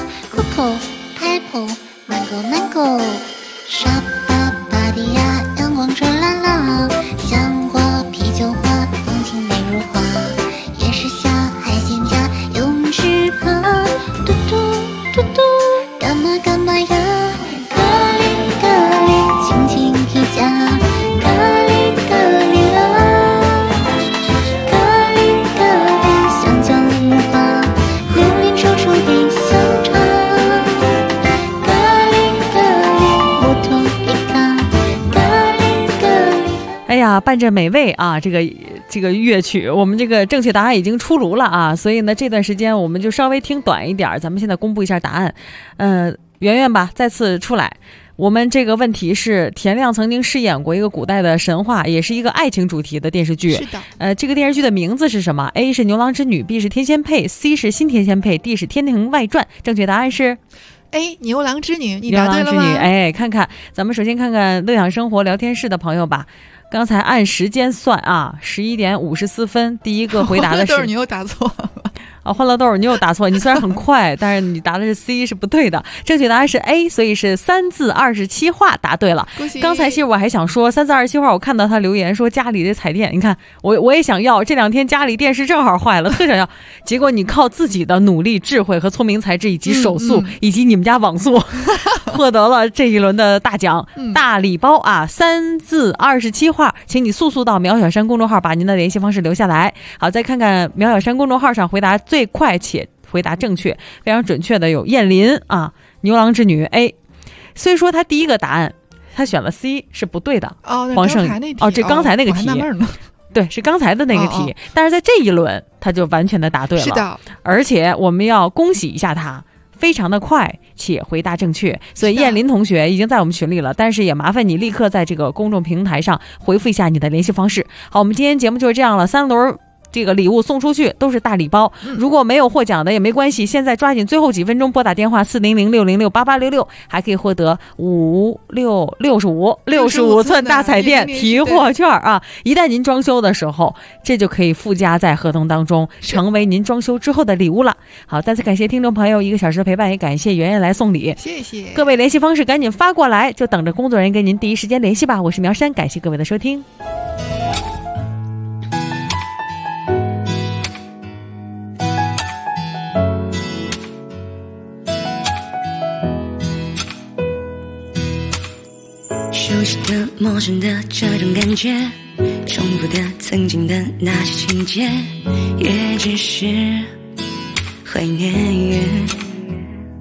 ，Coco、Pineapple、Mango、沙巴、巴迪亚，阳光热辣辣，香瓜、啤酒花，风景美如画，夜市下海鲜家，泳池旁。嘟嘟嘟嘟，干嘛干嘛呀？咖喱咖喱，亲亲一家。咖喱咖喱啦，咖喱咖喱，香蕉木瓜，榴莲臭臭配香肠。咖喱咖喱，木头皮卡。咖喱咖喱。 哎呀，伴着美味啊，这个乐曲，我们这个正确答案已经出炉了啊，所以呢，这段时间我们就稍微听短一点，咱们现在公布一下答案。圆圆吧，再次出来。我们这个问题是田亮曾经饰演过一个古代的神话，也是一个爱情主题的电视剧。 是的。 这个电视剧的名字是什么 ？A 是牛郎织女 ，B 是天仙配 ,C 是新天仙配 ,D 是天庭外传。正确答案是 A 牛郎织女，你答对了吗？ 牛郎织女，哎，看看，咱们首先看看乐享生活聊天室的朋友吧。刚才按时间算啊，11点54分，第一个回答的是。 欢乐豆，你又答错了。 啊，欢乐豆，你又答错，你虽然很快，但是你答的是 C 是不对的，正确答案是 A， 所以是3字27画答对了。 恭喜！ 刚才其实我还想说3字27画，我看到他留言说家里的彩电，你看我也想要，这2天家里电视正好坏了，特想要，结果你靠自己的努力、智慧和聪明才智以及手速，以及你们家网速，获得了这一轮的大奖，大礼包啊！3字27画，请你速到苗小山公众号把您的联系方式留下来。好，再看看苗小山公众号上回答最快且回答正确非常准确的有燕林啊，牛郎织女 A。 虽说他第一个答案他选了 C 是不对的，黄胜这刚才那个题，对，是刚才的那个题，但是在这一轮他就完全的答对了。 是的， 而且我们要恭喜一下他，非常的快且回答正确，所以燕林同学已经在我们群里了，但是也麻烦你立刻在这个公众平台上回复一下你的联系方式。好，我们今天节目就是这样了，3轮这个礼物送出去都是大礼包，如果没有获奖的也没关系，现在抓紧最后几分钟拨打电话400-606-8866，还可以获得65寸大彩电提货券啊！一旦您装修的时候，这就可以附加在合同当中，成为您装修之后的礼物了。好，再次感谢听众朋友1个小时的陪伴，也感谢圆圆来送礼， 谢谢各位。联系方式赶紧发过来，就等着工作人员跟您第一时间联系吧。我是苗山，感谢各位的收听。 熟悉的、陌生的这种感觉，重复的、曾经的那些情节，也只是怀念。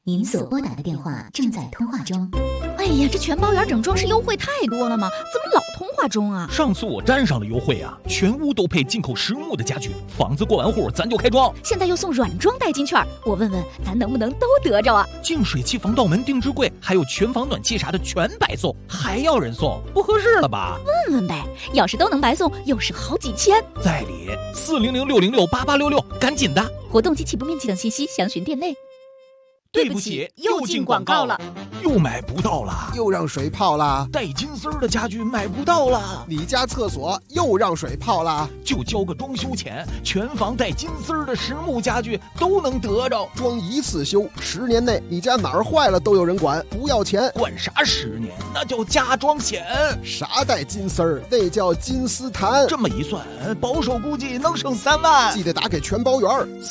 您所拨打的电话正在通话中。 哎呀，这全包圆整装饰优惠太多了吗？怎么老通话中啊？ 上次我沾上了优惠啊，全屋都配进口实木的家具，房子过完户咱就开装。 现在又送软装代金券，我问问咱能不能都得着啊？ 净水器、防盗门、定制柜，还有全房暖气啥的全白送，还要人送，不合适了吧？ 问问呗，要是都能白送，又是好几千。 在理，400-606-8866，赶紧的！ 活动及起步面积等信息详询店内。 对不起，又进广告了，又买不到了， 又让水泡了， 带金丝的家具买不到了， 你家厕所又让水泡了， 就交个装修钱，全房带金丝的实木家具都能得着， 装一次修，10年内你家哪儿坏了都有人管，不要钱。 管啥10年？那叫加装险。 啥带金丝儿？那叫金丝檀。 这么一算，保守估计能省3万。 记得打给全包圆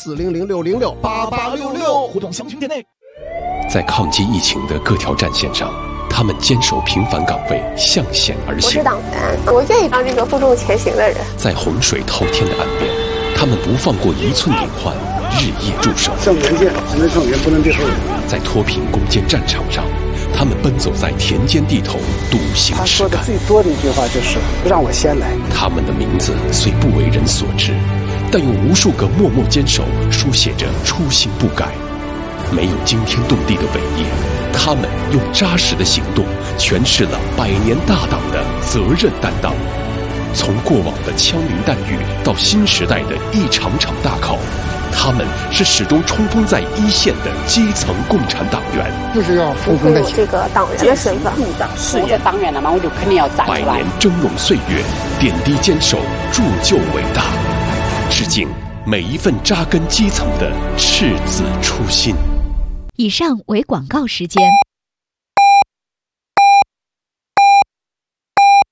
，400-606-8866， 活动详询店内。 在抗击疫情的各条战线上，他们坚守平凡岗位，向险而行。 我是党员，我愿意当这个负重前行的人。 在洪水滔天的岸边，他们不放过1寸隐患，日夜驻守。 胜前线才能胜援，不能变后人。 在脱贫攻坚战场上，他们奔走在田间地头，笃行实干。 他说的最多的一句话就是让我先来。 他们的名字虽不为人所知，但用无数个默默坚守书写着初心不改。没有惊天动地的伟业，他们用扎实的行动诠释了100年大党的责任担当。从过往的枪林弹雨到新时代的一场场大考，他们是始终冲锋在一线的基层共产党员。 就是要服从有这个党员的身份， 是这党员了嘛，我就肯定要站出来。 100年峥嵘岁月，点滴坚守，铸就伟大。致敬每一份扎根基层的赤子初心。 以上为广告时间。